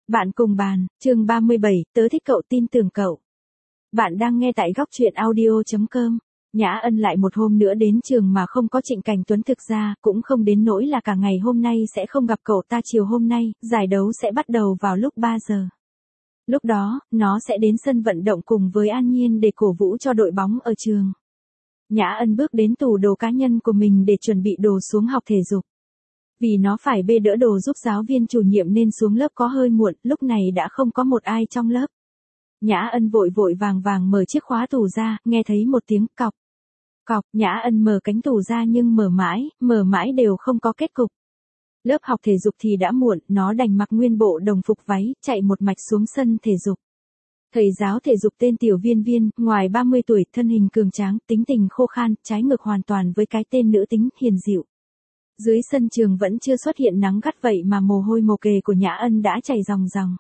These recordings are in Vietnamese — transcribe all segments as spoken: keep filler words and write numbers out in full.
Bạn cùng bàn, chương ba mươi bảy, tớ thích cậu, tin tưởng cậu. Bạn đang nghe tại góc truyện audio chấm com. Nhã Ân lại một hôm nữa đến trường mà không có Trịnh Cảnh Tuấn, thực ra cũng không đến nỗi là cả ngày hôm nay sẽ không gặp cậu ta. Chiều hôm nay, giải đấu sẽ bắt đầu vào lúc ba giờ. Lúc đó, nó sẽ đến sân vận động cùng với An Nhiên để cổ vũ cho đội bóng ở trường. Nhã Ân bước đến tủ đồ cá nhân của mình để chuẩn bị đồ xuống học thể dục. Vì nó phải bê đỡ đồ giúp giáo viên chủ nhiệm nên xuống lớp có hơi muộn, lúc này đã không có một ai trong lớp. Nhã Ân vội vội vàng vàng mở chiếc khóa tủ ra, nghe thấy một tiếng cọc. Cọc, Nhã Ân mở cánh tủ ra nhưng mở mãi, mở mãi đều không có kết cục. Lớp học thể dục thì đã muộn, nó đành mặc nguyên bộ đồng phục váy, chạy một mạch xuống sân thể dục. Thầy giáo thể dục tên Tiểu Viên Viên, ngoài ba mươi tuổi, thân hình cường tráng, tính tình khô khan, trái ngược hoàn toàn với cái tên nữ tính, hiền dịu. Dưới sân trường vẫn chưa xuất hiện nắng gắt vậy mà mồ hôi mồ kề của Nhã Ân đã chảy ròng ròng.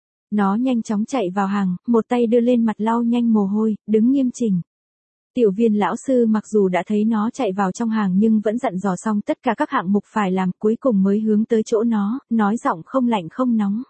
Nó nhanh chóng chạy vào hàng, một tay đưa lên mặt lau nhanh mồ hôi, đứng nghiêm chỉnh. Tiểu Viên lão sư mặc dù đã thấy nó chạy vào trong hàng nhưng vẫn dặn dò xong tất cả các hạng mục phải làm, cuối cùng mới hướng tới chỗ nó, nói giọng không lạnh không nóng.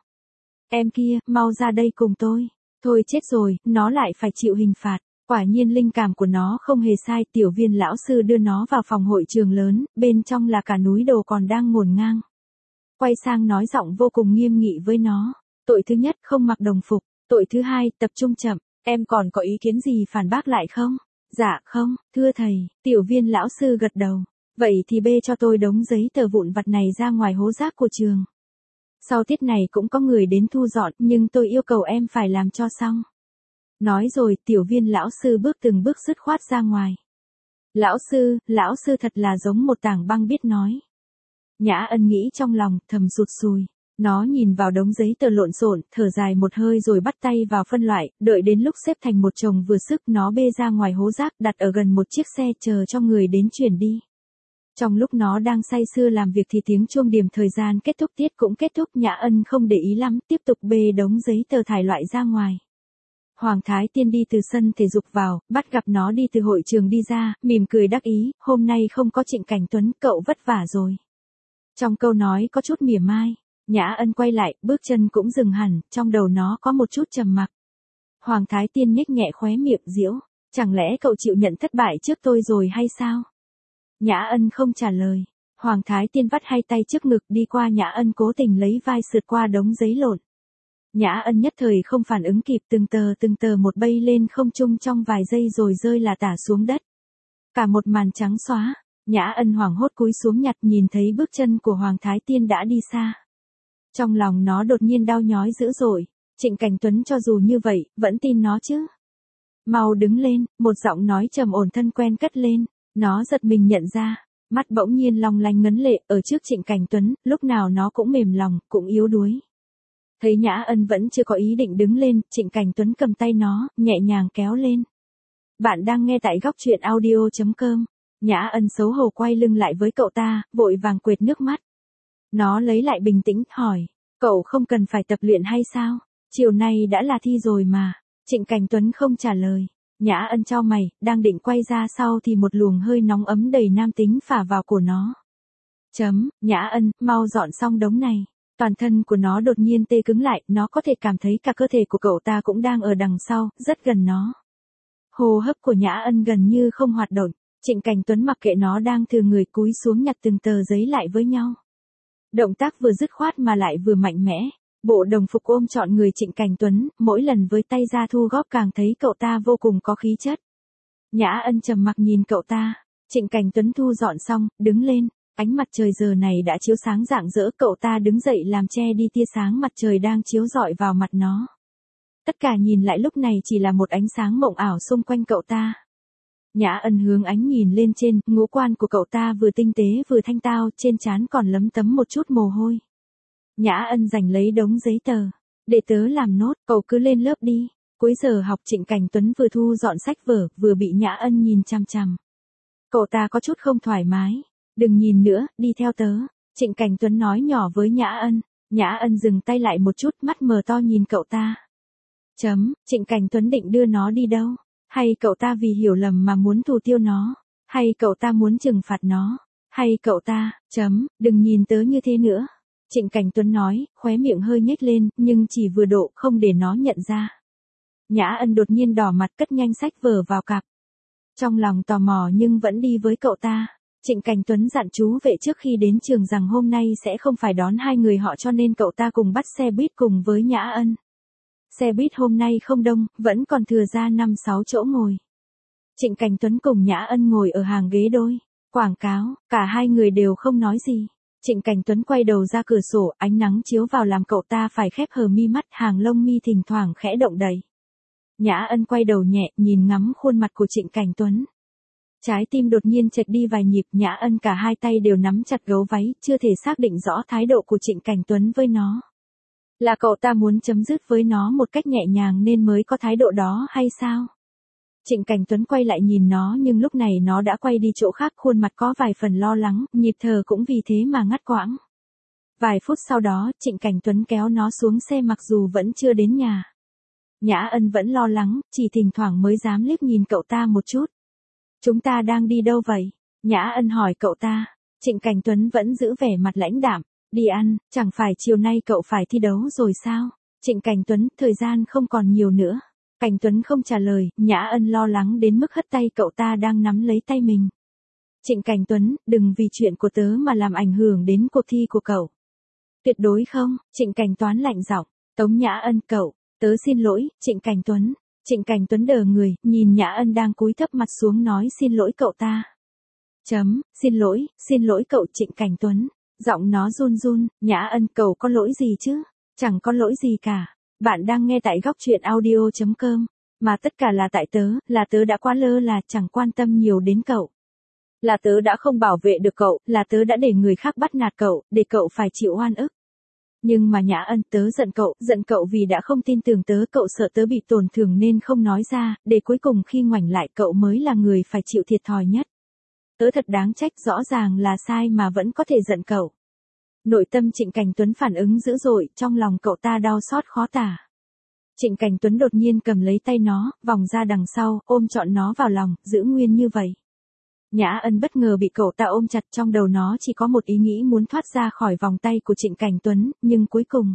Em kia, mau ra đây cùng tôi. Thôi chết rồi, nó lại phải chịu hình phạt. Quả nhiên linh cảm của nó không hề sai. Tiểu Viên lão sư đưa nó vào phòng hội trường lớn, bên trong là cả núi đồ còn đang ngổn ngang. Quay sang nói giọng vô cùng nghiêm nghị với nó. Tội thứ nhất, không mặc đồng phục. Tội thứ hai, tập trung chậm. Em còn có ý kiến gì phản bác lại không? Dạ không, thưa thầy. Tiểu Viên lão sư gật đầu. Vậy thì bê cho tôi đống giấy tờ vụn vặt này ra ngoài hố rác của trường. Sau tiết này cũng có người đến thu dọn, nhưng tôi yêu cầu em phải làm cho xong. Nói rồi, Tiểu Viên lão sư bước từng bước dứt khoát ra ngoài. Lão sư, lão sư thật là giống một tảng băng biết nói. Nhã Ân nghĩ trong lòng, thầm rụt sùi. Nó nhìn vào đống giấy tờ lộn xộn, thở dài một hơi rồi bắt tay vào phân loại, đợi đến lúc xếp thành một chồng vừa sức nó bê ra ngoài hố rác, đặt ở gần một chiếc xe chờ cho người đến chuyển đi. Trong lúc nó đang say sưa làm việc thì tiếng chuông điểm thời gian kết thúc tiết cũng kết thúc. Nhã Ân không để ý lắm, tiếp tục bê đống giấy tờ thải loại ra ngoài. Hoàng Thái Tiên đi từ sân thể dục vào, bắt gặp nó đi từ hội trường đi ra, mỉm cười đắc ý, hôm nay không có Trịnh Cảnh Tuấn, cậu vất vả rồi. Trong câu nói có chút mỉa mai, Nhã Ân quay lại, bước chân cũng dừng hẳn, trong đầu nó có một chút trầm mặc. Hoàng Thái Tiên nhếch nhẹ khóe miệng giễu, chẳng lẽ cậu chịu nhận thất bại trước tôi rồi hay sao? Nhã Ân không trả lời. Hoàng Thái Tiên vắt hai tay trước ngực đi qua Nhã Ân, cố tình lấy vai sượt qua đống giấy lộn. Nhã Ân nhất thời không phản ứng kịp, từng tờ từng tờ một bay lên không trung trong vài giây rồi rơi là tả xuống đất. Cả một màn trắng xóa. Nhã Ân hoảng hốt cúi xuống nhặt, nhìn thấy bước chân của Hoàng Thái Tiên đã đi xa. Trong lòng nó đột nhiên đau nhói dữ dội. Trịnh Cảnh Tuấn cho dù như vậy, vẫn tin nó chứ. Mau đứng lên, một giọng nói trầm ổn thân quen cất lên. Nó giật mình nhận ra, mắt bỗng nhiên long lanh ngấn lệ, ở trước Trịnh Cảnh Tuấn, lúc nào nó cũng mềm lòng, cũng yếu đuối. Thấy Nhã Ân vẫn chưa có ý định đứng lên, Trịnh Cảnh Tuấn cầm tay nó, nhẹ nhàng kéo lên. Bạn đang nghe tại góc truyện audio chấm com. Nhã Ân xấu hổ quay lưng lại với cậu ta, vội vàng quệt nước mắt. Nó lấy lại bình tĩnh, hỏi, cậu không cần phải tập luyện hay sao? Chiều nay đã là thi rồi mà. Trịnh Cảnh Tuấn không trả lời. Nhã Ân chau mày, đang định quay ra sau thì một luồng hơi nóng ấm đầy nam tính phả vào cổ nó. Chấm, Nhã Ân, mau dọn xong đống này. Toàn thân của nó đột nhiên tê cứng lại, nó có thể cảm thấy cả cơ thể của cậu ta cũng đang ở đằng sau, rất gần nó. Hô hấp của Nhã Ân gần như không hoạt động. Trịnh Cảnh Tuấn mặc kệ nó đang thừa người cúi xuống nhặt từng tờ giấy lại với nhau. Động tác vừa dứt khoát mà lại vừa mạnh mẽ. Bộ đồng phục ôm trọn người Trịnh Cảnh Tuấn, mỗi lần với tay ra thu góp càng thấy cậu ta vô cùng có khí chất. Nhã Ân trầm mặc nhìn cậu ta. Trịnh Cảnh Tuấn thu dọn xong, đứng lên. Ánh mặt trời giờ này đã chiếu sáng rạng rỡ, cậu ta đứng dậy làm che đi tia sáng mặt trời đang chiếu rọi vào mặt nó. Tất cả nhìn lại lúc này chỉ là một ánh sáng mộng ảo xung quanh cậu ta. Nhã Ân hướng ánh nhìn lên trên, ngũ quan của cậu ta vừa tinh tế vừa thanh tao, trên trán còn lấm tấm một chút mồ hôi. Nhã Ân giành lấy đống giấy tờ. Để tớ làm nốt, cậu cứ lên lớp đi. Cuối giờ học Trịnh Cảnh Tuấn vừa thu dọn sách vở, vừa bị Nhã Ân nhìn chằm chằm. Cậu ta có chút không thoải mái. Đừng nhìn nữa, đi theo tớ. Trịnh Cảnh Tuấn nói nhỏ với Nhã Ân. Nhã Ân dừng tay lại một chút, mắt mờ to nhìn cậu ta. Chấm, Trịnh Cảnh Tuấn định đưa nó đi đâu? Hay cậu ta vì hiểu lầm mà muốn thủ tiêu nó? Hay cậu ta muốn trừng phạt nó? Hay cậu ta, chấm, đừng nhìn tớ như thế nữa. Trịnh Cảnh Tuấn nói, khóe miệng hơi nhếch lên, nhưng chỉ vừa độ, không để nó nhận ra. Nhã Ân đột nhiên đỏ mặt cất nhanh sách vở vào cặp. Trong lòng tò mò nhưng vẫn đi với cậu ta. Trịnh Cảnh Tuấn dặn chú vệ trước khi đến trường rằng hôm nay sẽ không phải đón hai người họ cho nên cậu ta cùng bắt xe buýt cùng với Nhã Ân. Xe buýt hôm nay không đông, vẫn còn thừa ra năm sáu chỗ ngồi. Trịnh Cảnh Tuấn cùng Nhã Ân ngồi ở hàng ghế đôi. Quảng cáo, cả hai người đều không nói gì. Trịnh Cảnh Tuấn quay đầu ra cửa sổ, ánh nắng chiếu vào làm cậu ta phải khép hờ mi mắt, hàng lông mi thỉnh thoảng khẽ động đậy. Nhã Ân quay đầu nhẹ, nhìn ngắm khuôn mặt của Trịnh Cảnh Tuấn. Trái tim đột nhiên chệch đi vài nhịp, Nhã Ân cả hai tay đều nắm chặt gấu váy, chưa thể xác định rõ thái độ của Trịnh Cảnh Tuấn với nó. Là cậu ta muốn chấm dứt với nó một cách nhẹ nhàng nên mới có thái độ đó hay sao? Trịnh Cảnh Tuấn quay lại nhìn nó nhưng lúc này nó đã quay đi chỗ khác, khuôn mặt có vài phần lo lắng, nhịp thở cũng vì thế mà ngắt quãng. Vài phút sau đó, Trịnh Cảnh Tuấn kéo nó xuống xe mặc dù vẫn chưa đến nhà. Nhã Ân vẫn lo lắng, chỉ thỉnh thoảng mới dám liếc nhìn cậu ta một chút. Chúng ta đang đi đâu vậy? Nhã Ân hỏi cậu ta. Trịnh Cảnh Tuấn vẫn giữ vẻ mặt lãnh đạm. Đi ăn, chẳng phải chiều nay cậu phải thi đấu rồi sao? Trịnh Cảnh Tuấn, thời gian không còn nhiều nữa. Cảnh Tuấn không trả lời, Nhã Ân lo lắng đến mức hất tay cậu ta đang nắm lấy tay mình. Trịnh Cảnh Tuấn, đừng vì chuyện của tớ mà làm ảnh hưởng đến cuộc thi của cậu. Tuyệt đối không, Trịnh Cảnh Toán lạnh giọng. Tống Nhã Ân, cậu, tớ xin lỗi, Trịnh Cảnh Tuấn. Trịnh Cảnh Tuấn đờ người, nhìn Nhã Ân đang cúi thấp mặt xuống nói xin lỗi cậu ta. Chấm, xin lỗi, xin lỗi cậu Trịnh Cảnh Tuấn. Giọng nó run run, Nhã Ân, cậu có lỗi gì chứ? Chẳng có lỗi gì cả. Bạn đang nghe tại góc truyện audio chấm com. Mà tất cả là tại tớ, là tớ đã quá lơ là chẳng quan tâm nhiều đến cậu. Là tớ đã không bảo vệ được cậu, là tớ đã để người khác bắt nạt cậu, để cậu phải chịu oan ức. Nhưng mà Nhã Ân, tớ giận cậu, giận cậu vì đã không tin tưởng tớ, cậu sợ tớ bị tổn thương nên không nói ra, để cuối cùng khi ngoảnh lại cậu mới là người phải chịu thiệt thòi nhất. Tớ thật đáng trách, rõ ràng là sai mà vẫn có thể giận cậu. Nội tâm Trịnh Cảnh Tuấn phản ứng dữ dội, trong lòng cậu ta đau xót khó tả. Trịnh Cảnh Tuấn đột nhiên cầm lấy tay nó, vòng ra đằng sau, ôm trọn nó vào lòng, giữ nguyên như vậy. Nhã Ân bất ngờ bị cậu ta ôm chặt, trong đầu nó chỉ có một ý nghĩ muốn thoát ra khỏi vòng tay của Trịnh Cảnh Tuấn, nhưng cuối cùng,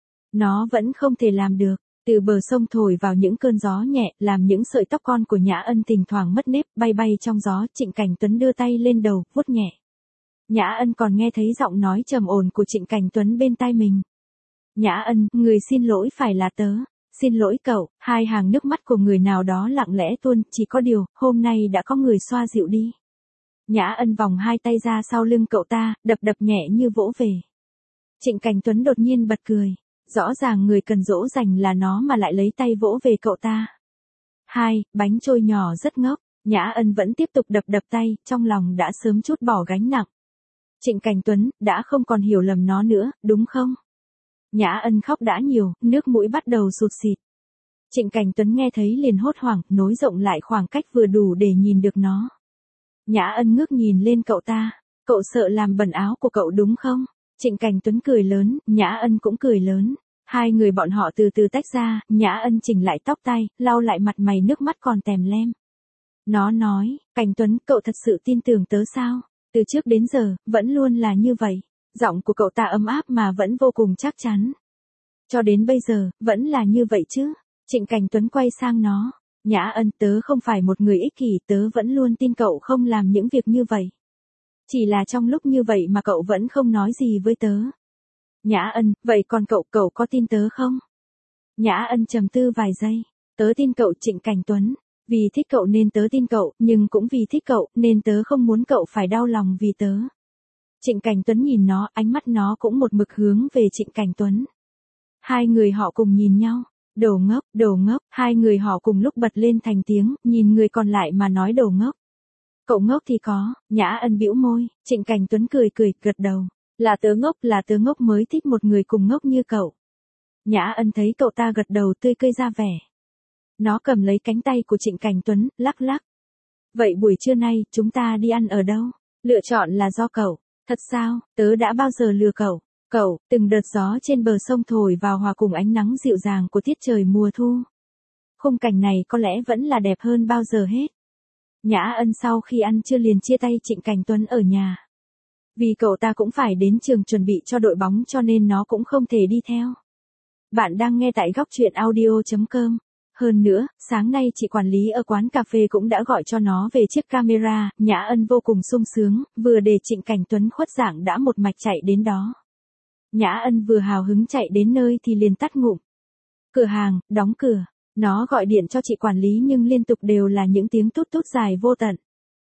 nó vẫn không thể làm được. Từ bờ sông thổi vào những cơn gió nhẹ, làm những sợi tóc con của Nhã Ân thỉnh thoảng mất nếp, bay bay trong gió. Trịnh Cảnh Tuấn đưa tay lên đầu, vuốt nhẹ. Nhã Ân còn nghe thấy giọng nói trầm ổn của Trịnh Cảnh Tuấn bên tai mình. Nhã Ân, người xin lỗi phải là tớ. Xin lỗi cậu. Hai hàng nước mắt của người nào đó lặng lẽ tuôn, chỉ có điều, hôm nay đã có người xoa dịu đi. Nhã Ân vòng hai tay ra sau lưng cậu ta, đập đập nhẹ như vỗ về. Trịnh Cảnh Tuấn đột nhiên bật cười. Rõ ràng người cần dỗ dành là nó mà lại lấy tay vỗ về cậu ta. Hai, bánh trôi nhỏ rất ngốc. Nhã Ân vẫn tiếp tục đập đập tay, trong lòng đã sớm trút bỏ gánh nặng. Trịnh Cảnh Tuấn, đã không còn hiểu lầm nó nữa, đúng không? Nhã Ân khóc đã nhiều, nước mũi bắt đầu sụt xịt. Trịnh Cảnh Tuấn nghe thấy liền hốt hoảng, nối rộng lại khoảng cách vừa đủ để nhìn được nó. Nhã Ân ngước nhìn lên cậu ta. Cậu sợ làm bẩn áo của cậu đúng không? Trịnh Cảnh Tuấn cười lớn, Nhã Ân cũng cười lớn. Hai người bọn họ từ từ tách ra, Nhã Ân chỉnh lại tóc tai, lau lại mặt mày nước mắt còn tèm lem. Nó nói, Cảnh Tuấn, cậu thật sự tin tưởng tớ sao? Từ trước đến giờ, vẫn luôn là như vậy. Giọng của cậu ta ấm áp mà vẫn vô cùng chắc chắn. Cho đến bây giờ, vẫn là như vậy chứ? Trịnh Cảnh Tuấn quay sang nó. Nhã Ân, tớ không phải một người ích kỷ, tớ vẫn luôn tin cậu không làm những việc như vậy. Chỉ là trong lúc như vậy mà cậu vẫn không nói gì với tớ. Nhã Ân, vậy còn cậu, cậu có tin tớ không? Nhã Ân trầm tư vài giây. Tớ tin cậu Trịnh Cảnh Tuấn. Vì thích cậu nên tớ tin cậu, nhưng cũng vì thích cậu, nên tớ không muốn cậu phải đau lòng vì tớ. Trịnh Cảnh Tuấn nhìn nó, ánh mắt nó cũng một mực hướng về Trịnh Cảnh Tuấn. Hai người họ cùng nhìn nhau. Đồ ngốc, đồ ngốc, hai người họ cùng lúc bật lên thành tiếng, nhìn người còn lại mà nói đồ ngốc. Cậu ngốc thì có, Nhã Ân bĩu môi, Trịnh Cảnh Tuấn cười cười, gật đầu. Là tớ ngốc, là tớ ngốc mới thích một người cùng ngốc như cậu. Nhã Ân thấy cậu ta gật đầu tươi cười ra vẻ. Nó cầm lấy cánh tay của Trịnh Cảnh Tuấn, lắc lắc. Vậy buổi trưa nay, chúng ta đi ăn ở đâu? Lựa chọn là do cậu. Thật sao, tớ đã bao giờ lừa cậu? Cậu, từng đợt gió trên bờ sông thổi vào hòa cùng ánh nắng dịu dàng của tiết trời mùa thu. Khung cảnh này có lẽ vẫn là đẹp hơn bao giờ hết. Nhã Ân sau khi ăn trưa liền chia tay Trịnh Cảnh Tuấn ở nhà. Vì cậu ta cũng phải đến trường chuẩn bị cho đội bóng cho nên nó cũng không thể đi theo. Bạn đang nghe tại góc chuyện audio chấm com. Hơn nữa, sáng nay chị quản lý ở quán cà phê cũng đã gọi cho nó về chiếc camera, Nhã Ân vô cùng sung sướng, vừa để Trịnh Cảnh Tuấn khuất dạng đã một mạch chạy đến đó. Nhã Ân vừa hào hứng chạy đến nơi thì liền tắt ngụm. Cửa hàng, đóng cửa, nó gọi điện cho chị quản lý nhưng liên tục đều là những tiếng tút tút dài vô tận.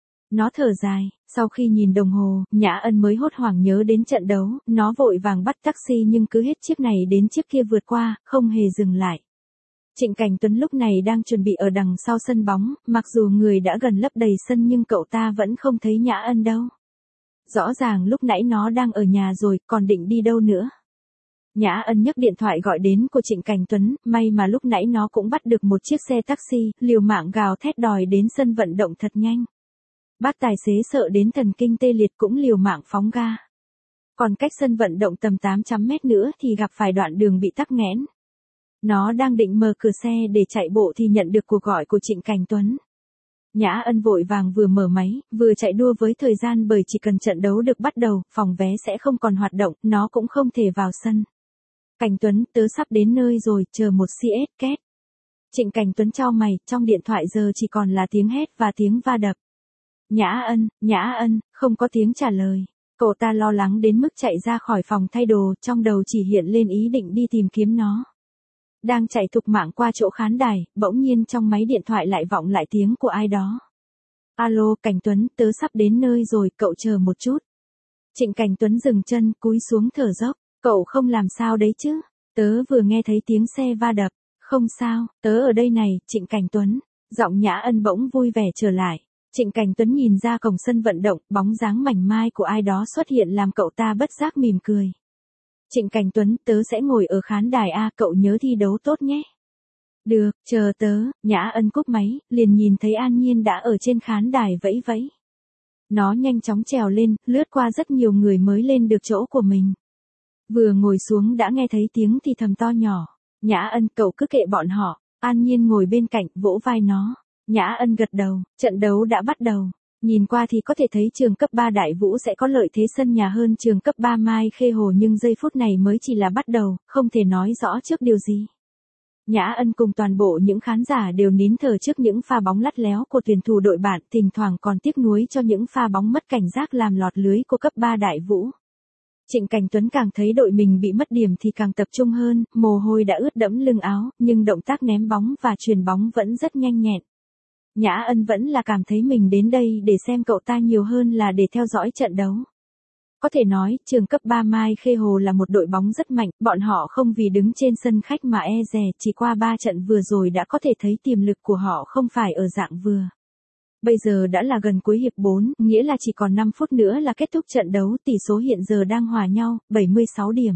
Nó thở dài, sau khi nhìn đồng hồ, Nhã Ân mới hốt hoảng nhớ đến trận đấu, nó vội vàng bắt taxi nhưng cứ hết chiếc này đến chiếc kia vượt qua, không hề dừng lại. Trịnh Cảnh Tuấn lúc này đang chuẩn bị ở đằng sau sân bóng, mặc dù người đã gần lấp đầy sân nhưng cậu ta vẫn không thấy Nhã Ân đâu. Rõ ràng lúc nãy nó đang ở nhà rồi, còn định đi đâu nữa. Nhã Ân nhấc điện thoại gọi đến của Trịnh Cảnh Tuấn, may mà lúc nãy nó cũng bắt được một chiếc xe taxi, liều mạng gào thét đòi đến sân vận động thật nhanh. Bác tài xế sợ đến thần kinh tê liệt cũng liều mạng phóng ga. Còn cách sân vận động tầm tám trăm mét nữa thì gặp phải đoạn đường bị tắc nghẽn. Nó đang định mở cửa xe để chạy bộ thì nhận được cuộc gọi của Trịnh Cảnh Tuấn. Nhã Ân vội vàng vừa mở máy, vừa chạy đua với thời gian bởi chỉ cần trận đấu được bắt đầu, phòng vé sẽ không còn hoạt động, nó cũng không thể vào sân. Cảnh Tuấn, tớ sắp đến nơi rồi, chờ một xê ét két. Trịnh Cảnh Tuấn chau mày, trong điện thoại giờ chỉ còn là tiếng hét và tiếng va đập. Nhã Ân, Nhã Ân, không có tiếng trả lời. Cậu ta lo lắng đến mức chạy ra khỏi phòng thay đồ, trong đầu chỉ hiện lên ý định đi tìm kiếm nó. Đang chạy thục mạng qua chỗ khán đài, bỗng nhiên trong máy điện thoại lại vọng lại tiếng của ai đó. Alo, Cảnh Tuấn, tớ sắp đến nơi rồi, cậu chờ một chút. Trịnh Cảnh Tuấn dừng chân, cúi xuống thở dốc. Cậu không làm sao đấy chứ? Tớ vừa nghe thấy tiếng xe va đập. Không sao, tớ ở đây này, Trịnh Cảnh Tuấn. Giọng Nhã Ân bỗng vui vẻ trở lại. Trịnh Cảnh Tuấn nhìn ra cổng sân vận động, bóng dáng mảnh mai của ai đó xuất hiện làm cậu ta bất giác mỉm cười. Trịnh Cảnh Tuấn, tớ sẽ ngồi ở khán đài A, cậu nhớ thi đấu tốt nhé. Được, chờ tớ. Nhã Ân cúp máy, liền nhìn thấy An Nhiên đã ở trên khán đài vẫy vẫy. Nó nhanh chóng trèo lên, lướt qua rất nhiều người mới lên được chỗ của mình. Vừa ngồi xuống đã nghe thấy tiếng thì thầm to nhỏ. Nhã Ân, cậu cứ kệ bọn họ. An Nhiên ngồi bên cạnh, vỗ vai nó. Nhã Ân gật đầu, trận đấu đã bắt đầu. Nhìn qua thì có thể thấy trường cấp ba Đại Vũ sẽ có lợi thế sân nhà hơn trường cấp ba Mai Khê Hồ nhưng giây phút này mới chỉ là bắt đầu, không thể nói rõ trước điều gì. Nhã Ân cùng toàn bộ những khán giả đều nín thở trước những pha bóng lắt léo của tuyển thủ đội bạn, thỉnh thoảng còn tiếc nuối cho những pha bóng mất cảnh giác làm lọt lưới của cấp ba Đại Vũ. Trịnh Cảnh Tuấn càng thấy đội mình bị mất điểm thì càng tập trung hơn, mồ hôi đã ướt đẫm lưng áo, nhưng động tác ném bóng và chuyền bóng vẫn rất nhanh nhẹn. Nhã Ân vẫn là cảm thấy mình đến đây để xem cậu ta nhiều hơn là để theo dõi trận đấu. Có thể nói, trường cấp ba Mai Khê Hồ là một đội bóng rất mạnh, bọn họ không vì đứng trên sân khách mà e dè, chỉ qua ba trận vừa rồi đã có thể thấy tiềm lực của họ không phải ở dạng vừa. Bây giờ đã là gần cuối hiệp bốn, nghĩa là chỉ còn năm phút nữa là kết thúc trận đấu, tỷ số hiện giờ đang hòa nhau, bảy mươi sáu điểm.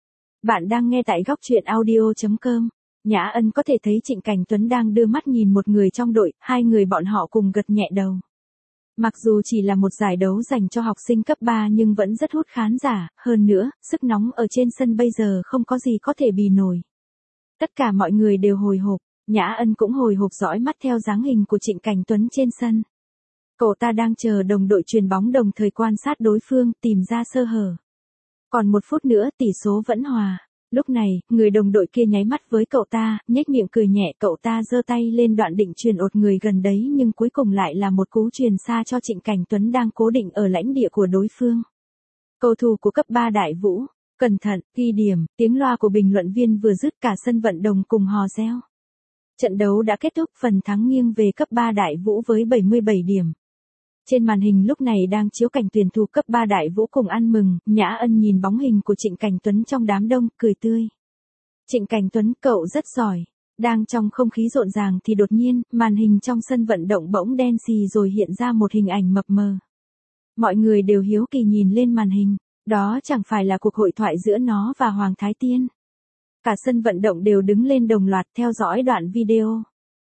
Bạn đang nghe tại góc chuyện audio chấm com. Nhã Ân có thể thấy Trịnh Cảnh Tuấn đang đưa mắt nhìn một người trong đội, hai người bọn họ cùng gật nhẹ đầu. Mặc dù chỉ là một giải đấu dành cho học sinh cấp ba nhưng vẫn rất hút khán giả, hơn nữa, sức nóng ở trên sân bây giờ không có gì có thể bì nổi. Tất cả mọi người đều hồi hộp, Nhã Ân cũng hồi hộp dõi mắt theo dáng hình của Trịnh Cảnh Tuấn trên sân. Cậu ta đang chờ đồng đội chuyền bóng đồng thời quan sát đối phương, tìm ra sơ hở. Còn một phút nữa tỷ số vẫn hòa. Lúc này, người đồng đội kia nháy mắt với cậu ta, nhếch miệng cười nhẹ, cậu ta giơ tay lên đoạn định chuyền ột người gần đấy nhưng cuối cùng lại là một cú chuyền xa cho Trịnh Cảnh Tuấn đang cố định ở lãnh địa của đối phương. Cầu thủ của cấp ba Đại Vũ, cẩn thận, ghi điểm, tiếng loa của bình luận viên vừa dứt cả sân vận động cùng hò reo. Trận đấu đã kết thúc, phần thắng nghiêng về cấp ba Đại Vũ với bảy mươi bảy điểm. Trên màn hình lúc này đang chiếu cảnh tuyển thủ cấp ba Đại Vũ cùng ăn mừng, Nhã Ân nhìn bóng hình của Trịnh Cảnh Tuấn trong đám đông, cười tươi. Trịnh Cảnh Tuấn, cậu rất giỏi. Đang trong không khí rộn ràng thì đột nhiên, màn hình trong sân vận động bỗng đen xì rồi hiện ra một hình ảnh mập mờ. Mọi người đều hiếu kỳ nhìn lên màn hình, đó chẳng phải là cuộc hội thoại giữa nó và Hoàng Thái Tiên. Cả sân vận động đều đứng lên đồng loạt theo dõi đoạn video.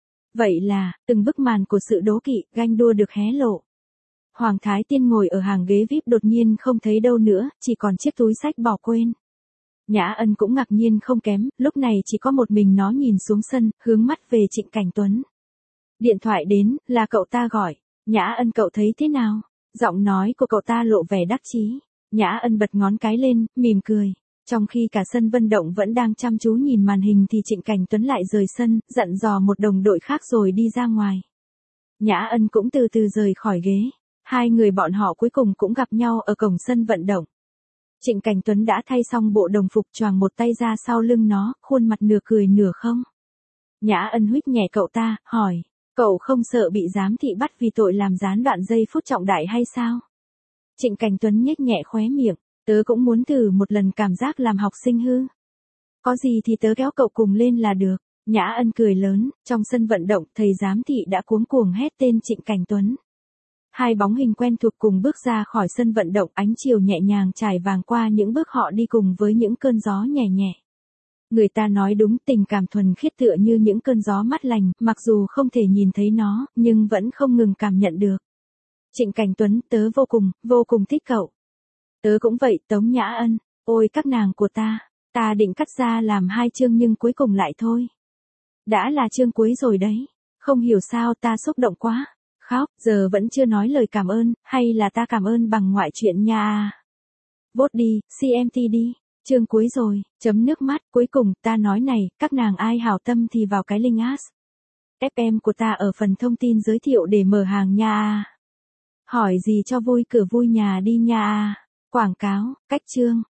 Vậy là, từng bức màn của sự đố kỵ, ganh đua được hé lộ. Hoàng Thái Tiên ngồi ở hàng ghế vi ai pi đột nhiên không thấy đâu nữa, chỉ còn chiếc túi xách bỏ quên. Nhã Ân cũng ngạc nhiên không kém, lúc này chỉ có một mình nó nhìn xuống sân, hướng mắt về Trịnh Cảnh Tuấn. Điện thoại đến, là cậu ta gọi. Nhã Ân, cậu thấy thế nào? Giọng nói của cậu ta lộ vẻ đắc chí. Nhã Ân bật ngón cái lên, mỉm cười. Trong khi cả sân vận động vẫn đang chăm chú nhìn màn hình thì Trịnh Cảnh Tuấn lại rời sân, dặn dò một đồng đội khác rồi đi ra ngoài. Nhã Ân cũng từ từ rời khỏi ghế. Hai người bọn họ cuối cùng cũng gặp nhau ở cổng sân vận động. Trịnh Cảnh Tuấn đã thay xong bộ đồng phục, choàng một tay ra sau lưng nó, khuôn mặt nửa cười nửa không. Nhã Ân huých nhẹ cậu ta, hỏi, cậu không sợ bị giám thị bắt vì tội làm gián đoạn giây phút trọng đại hay sao? Trịnh Cảnh Tuấn nhếch nhẹ khóe miệng, tớ cũng muốn thử một lần cảm giác làm học sinh hư. Có gì thì tớ kéo cậu cùng lên là được. Nhã Ân cười lớn, trong sân vận động, thầy giám thị đã cuống cuồng hét tên Trịnh Cảnh Tuấn. Hai bóng hình quen thuộc cùng bước ra khỏi sân vận động, ánh chiều nhẹ nhàng trải vàng qua những bước họ đi cùng với những cơn gió nhẹ nhẹ. Người ta nói đúng, tình cảm thuần khiết tựa như những cơn gió mát lành, mặc dù không thể nhìn thấy nó, nhưng vẫn không ngừng cảm nhận được. Trịnh Cảnh Tuấn, tớ vô cùng, vô cùng thích cậu. Tớ cũng vậy, Tống Nhã Ân, ôi các nàng của ta, ta định cắt ra làm hai chương nhưng cuối cùng lại thôi. Đã là chương cuối rồi đấy, không hiểu sao ta xúc động quá. Khóc, giờ vẫn chưa nói lời cảm ơn, hay là ta cảm ơn bằng ngoại chuyện nha. Vote đi, xê em tê đi, chương cuối rồi, chấm nước mắt, cuối cùng, ta nói này, các nàng ai hảo tâm thì vào cái link ads ép em của ta ở phần thông tin giới thiệu để mở hàng nha. Hỏi gì cho vui cửa vui nhà đi nha. Quảng cáo, cách chương.